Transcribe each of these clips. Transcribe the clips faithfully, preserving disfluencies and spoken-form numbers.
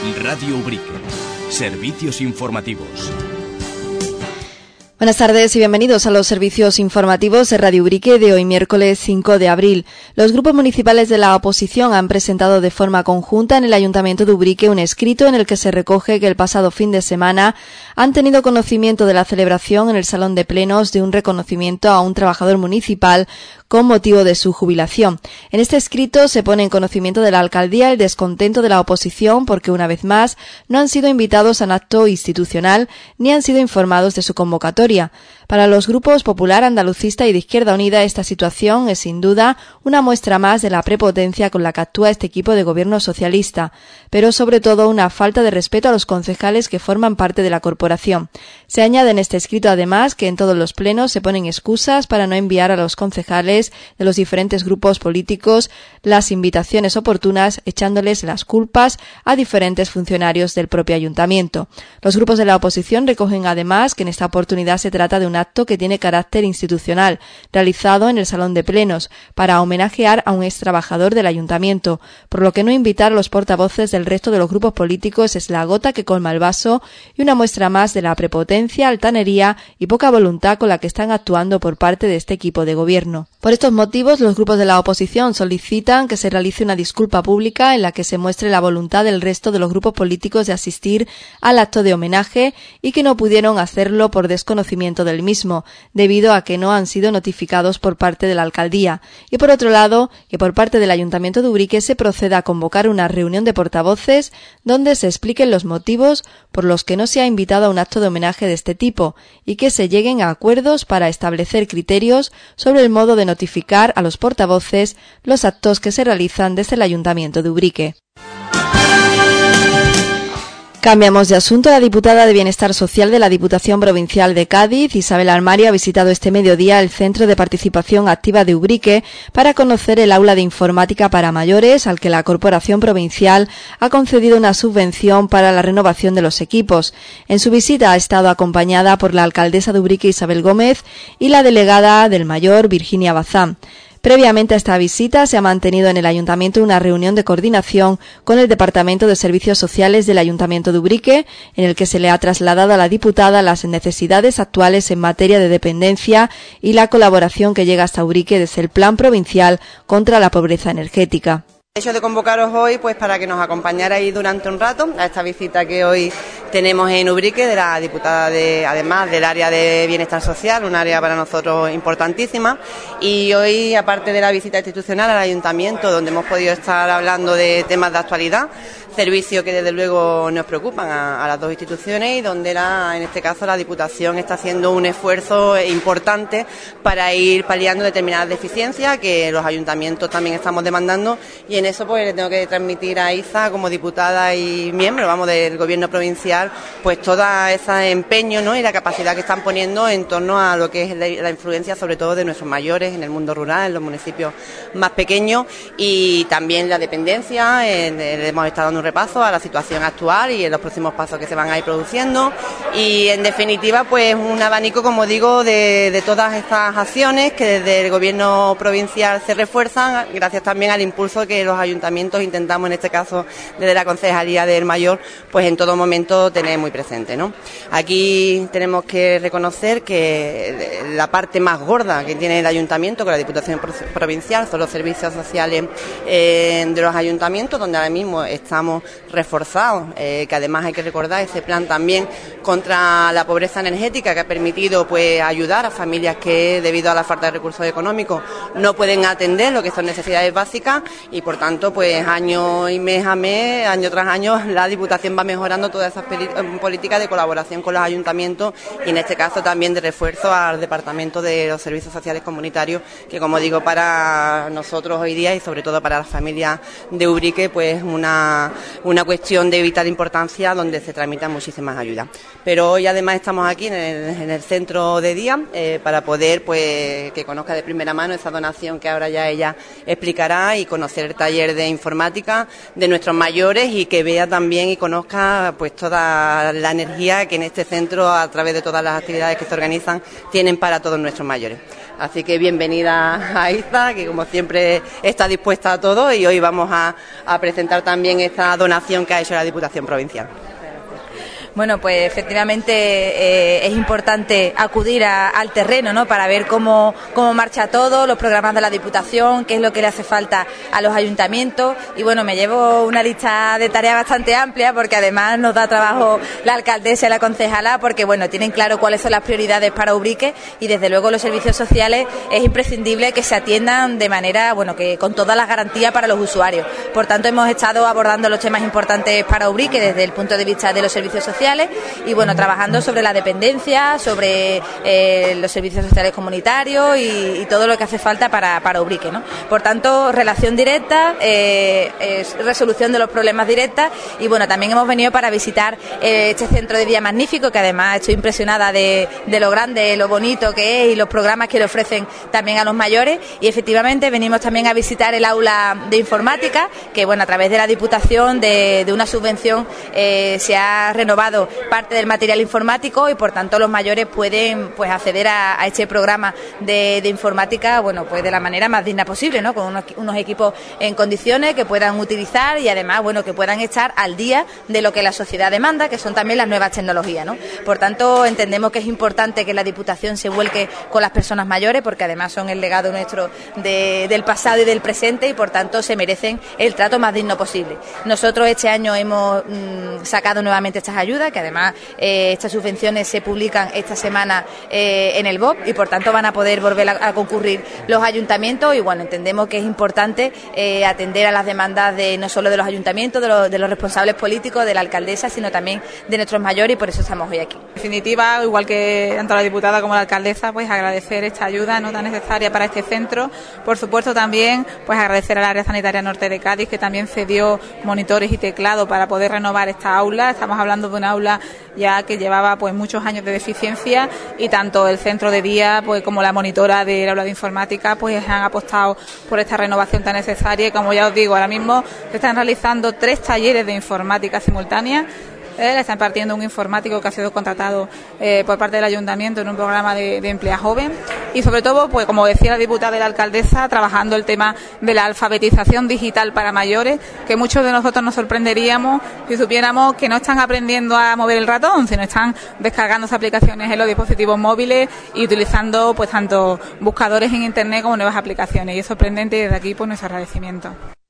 Radio Ubrique. Servicios informativos. Buenas tardes y bienvenidos a los servicios informativos de Radio Ubrique de hoy miércoles cinco de abril. Los grupos municipales de la oposición han presentado de forma conjunta en el Ayuntamiento de Ubrique un escrito en el que se recoge que el pasado fin de semana han tenido conocimiento de la celebración en el Salón de Plenos de un reconocimiento a un trabajador municipal con motivo de su jubilación. En este escrito se pone en conocimiento de la alcaldía el descontento de la oposición porque una vez más no han sido invitados a un acto institucional ni han sido informados de su convocatoria. Para los grupos Popular, Andalucista y de Izquierda Unida esta situación es sin duda una muestra más de la prepotencia con la que actúa este equipo de gobierno socialista, pero sobre todo una falta de respeto a los concejales que forman parte de la corporación. Se añade en este escrito además que en todos los plenos se ponen excusas para no enviar a los concejales de los diferentes grupos políticos las invitaciones oportunas, echándoles las culpas a diferentes funcionarios del propio ayuntamiento. Los grupos de la oposición recogen además que en esta oportunidad se trata de un acto que tiene carácter institucional, realizado en el Salón de Plenos, para homenajear a un ex trabajador del ayuntamiento, por lo que no invitar a los portavoces del resto de los grupos políticos es la gota que colma el vaso y una muestra más de la prepotencia, altanería y poca voluntad con la que están actuando por parte de este equipo de gobierno. Por estos motivos, los grupos de la oposición solicitan que se realice una disculpa pública en la que se muestre la voluntad del resto de los grupos políticos de asistir al acto de homenaje y que no pudieron hacerlo por desconocimiento del mismo, debido a que no han sido notificados por parte de la alcaldía. Y por otro lado, que por parte del Ayuntamiento de Ubrique se proceda a convocar una reunión de portavoces donde se expliquen los motivos por los que no se ha invitado a un acto de homenaje de este tipo y que se lleguen a acuerdos para establecer criterios sobre el modo de notificar a los portavoces los actos que se realizan desde el Ayuntamiento de Ubrique. Cambiamos de asunto. La diputada de Bienestar Social de la Diputación Provincial de Cádiz, Isabel Armario, ha visitado este mediodía el Centro de Participación Activa de Ubrique para conocer el aula de informática para mayores al que la Corporación Provincial ha concedido una subvención para la renovación de los equipos. En su visita ha estado acompañada por la alcaldesa de Ubrique, Isabel Gómez, y la delegada del Mayor, Virginia Bazán. Previamente a esta visita se ha mantenido en el Ayuntamiento una reunión de coordinación con el Departamento de Servicios Sociales del Ayuntamiento de Ubrique, en el que se le ha trasladado a la diputada las necesidades actuales en materia de dependencia y la colaboración que llega hasta Ubrique desde el Plan Provincial contra la Pobreza Energética. El hecho de convocaros hoy pues para que nos acompañarais durante un rato a esta visita que hoy tenemos en Ubrique de la diputada de, además del área de Bienestar Social, un área para nosotros importantísima, y hoy aparte de la visita institucional al Ayuntamiento donde hemos podido estar hablando de temas de actualidad, servicios que desde luego nos preocupan a, a las dos instituciones y donde la, en este caso la Diputación está haciendo un esfuerzo importante para ir paliando determinadas deficiencias que los ayuntamientos también estamos demandando, y en eso pues le tengo que transmitir a Isa como diputada y miembro, vamos, del Gobierno provincial, pues todo ese empeño, ¿no?, y la capacidad que están poniendo en torno a lo que es la, la influencia sobre todo de nuestros mayores en el mundo rural, en los municipios más pequeños, y también la dependencia. En, en, hemos estado dando un repaso a la situación actual y en los próximos pasos que se van a ir produciendo, y en definitiva pues un abanico, como digo, de, de todas estas acciones que desde el Gobierno provincial se refuerzan gracias también al impulso que los ayuntamientos intentamos, en este caso desde la Concejalía del Mayor, pues en todo momento tener muy presente, ¿no? Aquí tenemos que reconocer que la parte más gorda que tiene el ayuntamiento con la Diputación Provincial son los servicios sociales eh, de los ayuntamientos, donde ahora mismo estamos reforzados, eh, que además hay que recordar ese plan también contra la pobreza energética que ha permitido pues ayudar a familias que debido a la falta de recursos económicos no pueden atender lo que son necesidades básicas, y por tanto pues año y mes a mes, año tras año, la Diputación va mejorando todas esas políticas de colaboración con los ayuntamientos y en este caso también de refuerzo al Departamento de los Servicios Sociales Comunitarios, que como digo para nosotros hoy día y sobre todo para las familias de Ubrique pues una, una cuestión de vital importancia donde se tramitan muchísimas ayudas. Pero hoy además estamos aquí en el, en el centro de día eh, para poder pues que conozca de primera mano esa donación que ahora ya ella explicará y conocer el taller de informática de nuestros mayores y que vea también y conozca pues toda la energía que en este centro a través de todas las actividades que se organizan tienen para todos nuestros mayores. Así que bienvenida a Iza, que como siempre está dispuesta a todo, y hoy vamos a, a presentar también esta donación que ha hecho la Diputación Provincial. Bueno, pues efectivamente eh, es importante acudir a, al terreno, ¿no?, para ver cómo, cómo marcha todo, los programas de la Diputación, qué es lo que le hace falta a los ayuntamientos. Y bueno, me llevo una lista de tareas bastante amplia, porque además nos da trabajo la alcaldesa y la concejala, porque bueno, tienen claro cuáles son las prioridades para Ubrique, y desde luego los servicios sociales es imprescindible que se atiendan de manera, bueno, que con todas las garantías para los usuarios. Por tanto, hemos estado abordando los temas importantes para Ubrique desde el punto de vista de los servicios sociales, y bueno, trabajando sobre la dependencia, sobre eh, los servicios sociales comunitarios y, y todo lo que hace falta para, para Ubrique, ¿no? Por tanto, relación directa, eh, es resolución de los problemas directas, y bueno, también hemos venido para visitar eh, este centro de día magnífico, que además estoy impresionada de, de lo grande, lo bonito que es y los programas que le ofrecen también a los mayores. Y efectivamente venimos también a visitar el aula de informática, que bueno, a través de la Diputación, de, de una subvención, eh, se ha renovado parte del material informático, y por tanto los mayores pueden pues acceder a, a este programa de, de informática, bueno, pues de la manera más digna posible, ¿no?, con unos, unos equipos en condiciones que puedan utilizar, y además, bueno, que puedan estar al día de lo que la sociedad demanda, que son también las nuevas tecnologías, ¿no? Por tanto, entendemos que es importante que la Diputación se vuelque con las personas mayores, porque además son el legado nuestro de, del pasado y del presente, y por tanto se merecen el trato más digno posible. Nosotros este año hemos mmm, sacado nuevamente estas ayudas, que además eh, estas subvenciones se publican esta semana eh, en el B O P, y por tanto van a poder volver a, a concurrir los ayuntamientos. Y bueno, entendemos que es importante eh, atender a las demandas de no solo de los ayuntamientos, de los, de los responsables políticos, de la alcaldesa, sino también de nuestros mayores, y por eso estamos hoy aquí. En definitiva, igual que tanto la diputada como la alcaldesa, pues agradecer esta ayuda no tan necesaria para este centro. Por supuesto, también pues agradecer al área sanitaria norte de Cádiz, que también cedió monitores y teclado para poder renovar esta aula. Estamos hablando de una aula ya que llevaba pues muchos años de deficiencia, y tanto el centro de día pues como la monitora del aula de informática pues han apostado por esta renovación tan necesaria. Y como ya os digo, ahora mismo se están realizando tres talleres de informática simultánea. Eh, le está impartiendo un informático que ha sido contratado eh, por parte del ayuntamiento en un programa de, de empleo joven, y sobre todo, pues como decía la diputada y la alcaldesa, trabajando el tema de la alfabetización digital para mayores, que muchos de nosotros nos sorprenderíamos si supiéramos que no están aprendiendo a mover el ratón, sino están descargándose aplicaciones en los dispositivos móviles y utilizando pues tanto buscadores en internet como nuevas aplicaciones, y es sorprendente, y desde aquí pues nuestro agradecimiento.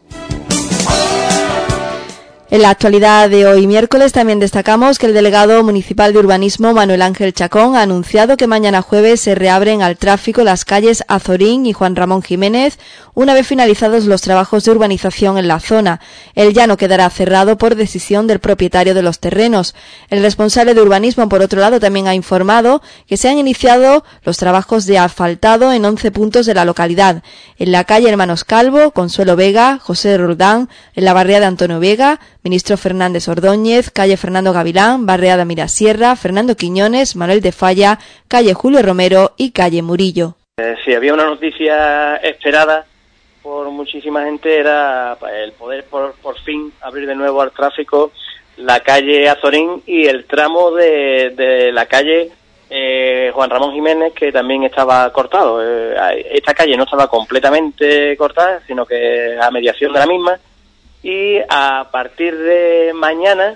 En la actualidad de hoy miércoles también destacamos que el delegado municipal de urbanismo Manuel Ángel Chacón ha anunciado que mañana jueves se reabren al tráfico las calles Azorín y Juan Ramón Jiménez una vez finalizados los trabajos de urbanización en la zona. El llano quedará cerrado por decisión del propietario de los terrenos. El responsable de urbanismo, por otro lado, también ha informado que se han iniciado los trabajos de asfaltado en once puntos de la localidad. En la calle Hermanos Calvo, Consuelo Vega, José Roldán, en la barriada Antonio Vega, Ministro Fernández Ordóñez, calle Fernando Gavilán, barriada Mirasierra, Fernando Quiñones, Manuel de Falla, calle Julio Romero y calle Murillo. Eh, sí, había una noticia esperada por muchísima gente, era el poder por, por fin abrir de nuevo al tráfico la calle Azorín y el tramo de, de la calle eh, Juan Ramón Jiménez, que también estaba cortado. Eh, esta calle no estaba completamente cortada, sino que a mediación de la misma. Y a partir de mañana,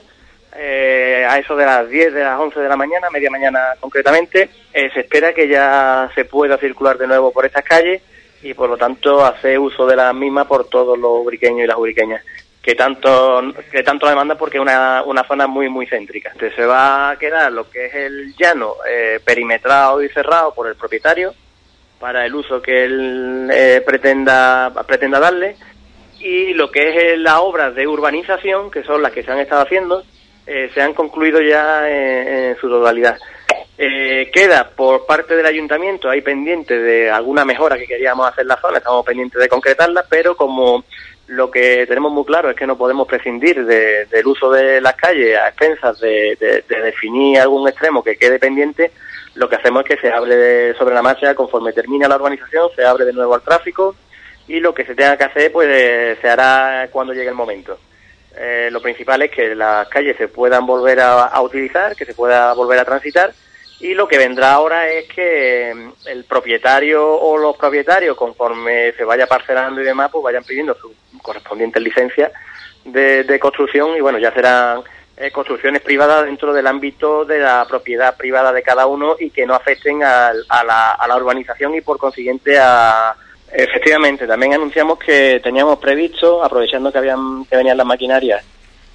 eh, a eso de las diez, de las once de la mañana, media mañana concretamente, eh, se espera que ya se pueda circular de nuevo por estas calles y por lo tanto hacer uso de las mismas por todos los ubriqueños y las ubriqueñas, que tanto que tanto la demandan, porque es una, una zona muy muy céntrica. Entonces se va a quedar lo que es el llano eh, perimetrado y cerrado por el propietario para el uso que él eh, pretenda pretenda darle. Y lo que es las obras de urbanización, que son las que se han estado haciendo, eh, se han concluido ya en, en su totalidad. Eh, queda por parte del ayuntamiento, hay pendiente de alguna mejora que queríamos hacer en la zona, estamos pendientes de concretarla, pero como lo que tenemos muy claro es que no podemos prescindir de, del uso de las calles a expensas de, de, de definir algún extremo que quede pendiente, lo que hacemos es que se abre de, sobre la marcha, conforme termina la urbanización, se abre de nuevo al tráfico, y lo que se tenga que hacer pues eh, se hará cuando llegue el momento. Eh, lo principal es que las calles se puedan volver a, a utilizar, que se pueda volver a transitar, Y lo que vendrá ahora es que el propietario o los propietarios, conforme se vaya parcelando y demás, pues vayan pidiendo su correspondiente licencia de, de construcción y bueno, ya serán eh, construcciones privadas dentro del ámbito de la propiedad privada de cada uno y que no afecten a, a, la, a la urbanización y por consiguiente a... Efectivamente, también anunciamos que teníamos previsto, aprovechando que habían que venían las maquinarias,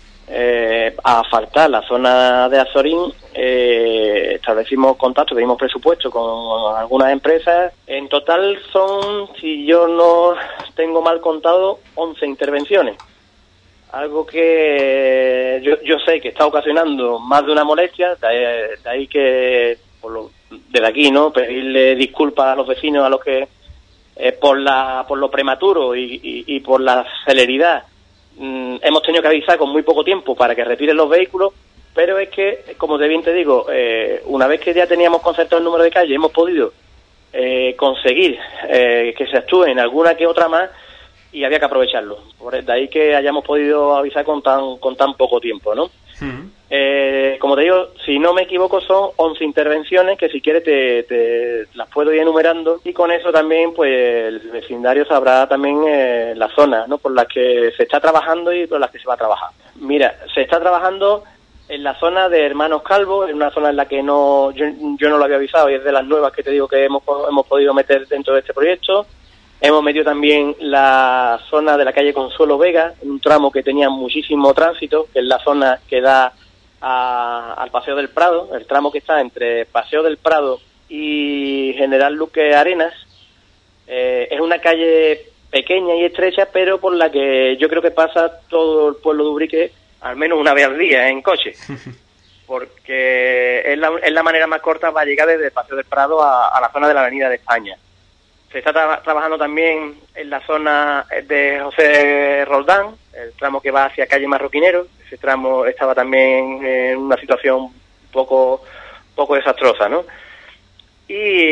Eh, a asfaltar la zona de Azorín. Eh, establecimos contacto, pedimos presupuesto con algunas empresas. En total son, si yo no tengo mal contado, once intervenciones. Algo que yo, yo sé que está ocasionando más de una molestia, de ahí, de ahí que, por lo, desde aquí, ¿no?, pedirle disculpas a los vecinos, a los que, eh, por la por lo prematuro y, y, y por la celeridad, hemos tenido que avisar con muy poco tiempo para que retiren los vehículos, pero es que, como de bien te digo, eh, una vez que ya teníamos concertado el número de calles, hemos podido eh, conseguir eh, que se actúe en alguna que otra más y había que aprovecharlo. Por de ahí que hayamos podido avisar con tan con tan poco tiempo, ¿no? Uh-huh. Eh, como te digo, si no me equivoco, son once intervenciones que si quieres te, te las puedo ir enumerando y con eso también pues el vecindario sabrá también eh, las zonas, ¿no?, por las que se está trabajando y por las que se va a trabajar. Mira, se está trabajando en la zona de Hermanos Calvo, en una zona en la que no yo, yo no lo había avisado y es de las nuevas que te digo que hemos, hemos podido meter dentro de este proyecto. Hemos metido también la zona de la calle Consuelo Vega, un tramo que tenía muchísimo tránsito, que es la zona que da a, al Paseo del Prado, el tramo que está entre Paseo del Prado y General Luque Arenas. Eh, es una calle pequeña y estrecha, pero por la que yo creo que pasa todo el pueblo de Ubrique al menos una vez al día en coche, porque es la, es la manera más corta para llegar desde el Paseo del Prado a, a la zona de la Avenida de España. Se está tra- trabajando también en la zona de José Roldán, el tramo que va hacia calle Marroquinero. Ese tramo estaba también en una situación un poco, poco desastrosa, ¿no? Y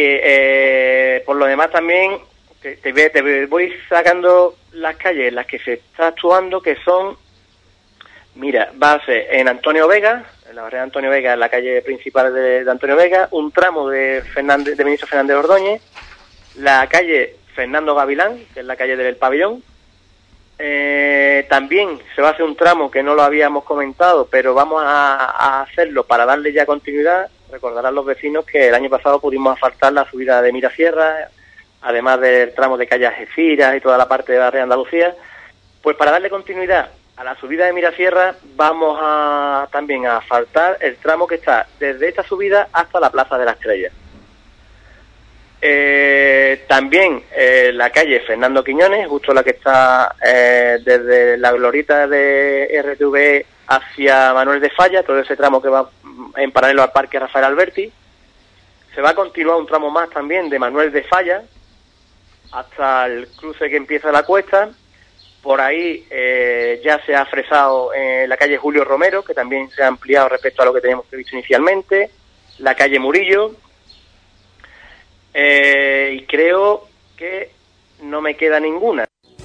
eh, por lo demás también te, te, te voy sacando las calles en las que se está actuando, que son, mira, va a ser en Antonio Vega, en la barrera de Antonio Vega, en la calle principal de, de Antonio Vega, un tramo de Fernández, de Ministro Fernández Ordóñez, la calle Fernando Gavilán, que es la calle del Pabellón. Eh, también se va a hacer un tramo que no lo habíamos comentado, pero vamos a, a hacerlo para darle ya continuidad. Recordarán los vecinos que el año pasado pudimos asfaltar la subida de Mirasierra, además del tramo de calle Algeciras y toda la parte de Barrio Andalucía. Pues para darle continuidad a la subida de Mirasierra vamos a también a asfaltar el tramo que está desde esta subida hasta la Plaza de la Estrella. Eh, también eh, la calle Fernando Quiñones, justo la que está eh, desde la glorieta de R T V hacia Manuel de Falla, todo ese tramo que va en paralelo al Parque Rafael Alberti. Se va a continuar un tramo más también de Manuel de Falla hasta el cruce que empieza la cuesta. Por ahí eh, ya se ha fresado eh, la calle Julio Romero, que también se ha ampliado respecto a lo que teníamos previsto inicialmente, la calle Murillo. Eh, y creo que no me queda ninguna.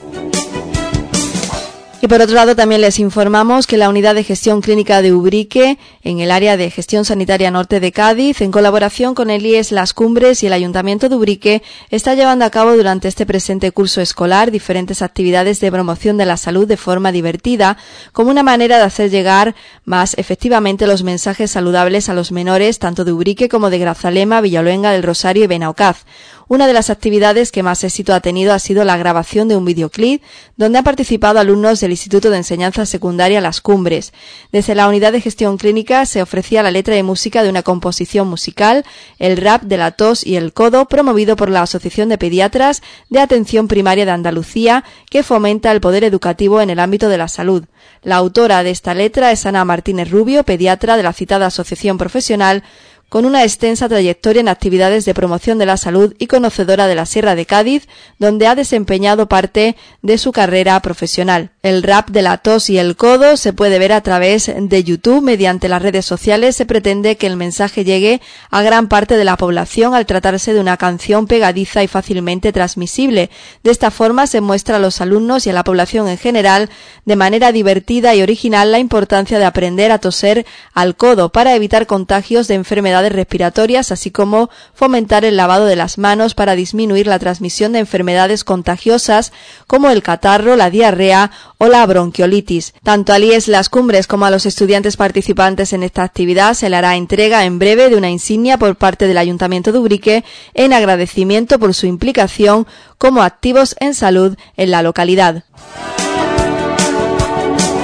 Y por otro lado también les informamos que la Unidad de Gestión Clínica de Ubrique, en el área de Gestión Sanitaria Norte de Cádiz, en colaboración con el I E S Las Cumbres y el Ayuntamiento de Ubrique, está llevando a cabo durante este presente curso escolar diferentes actividades de promoción de la salud de forma divertida, como una manera de hacer llegar más efectivamente los mensajes saludables a los menores, tanto de Ubrique como de Grazalema, Villaluenga del Rosario y Benaocaz. Una de las actividades que más éxito ha tenido ha sido la grabación de un videoclip donde han participado alumnos del Instituto de Enseñanza Secundaria Las Cumbres. Desde la Unidad de Gestión Clínica se ofrecía la letra y música de una composición musical, el rap de la tos y el codo, promovido por la Asociación de Pediatras de Atención Primaria de Andalucía, que fomenta el poder educativo en el ámbito de la salud. La autora de esta letra es Ana Martínez Rubio, pediatra de la citada asociación profesional, con una extensa trayectoria en actividades de promoción de la salud y conocedora de la Sierra de Cádiz, donde ha desempeñado parte de su carrera profesional. El rap de la tos y el codo se puede ver a través de YouTube. Mediante las redes sociales se pretende que el mensaje llegue a gran parte de la población al tratarse de una canción pegadiza y fácilmente transmisible. De esta forma se muestra a los alumnos y a la población en general, de manera divertida y original, la importancia de aprender a toser al codo para evitar contagios de enfermedades enfermedades respiratorias, así como fomentar el lavado de las manos para disminuir la transmisión de enfermedades contagiosas como el catarro, la diarrea o la bronquiolitis. Tanto a I E S Las Cumbres como a los estudiantes participantes en esta actividad se le hará entrega en breve de una insignia por parte del Ayuntamiento de Ubrique en agradecimiento por su implicación como activos en salud en la localidad.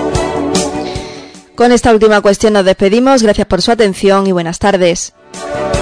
Con esta última cuestión nos despedimos. Gracias por su atención y buenas tardes.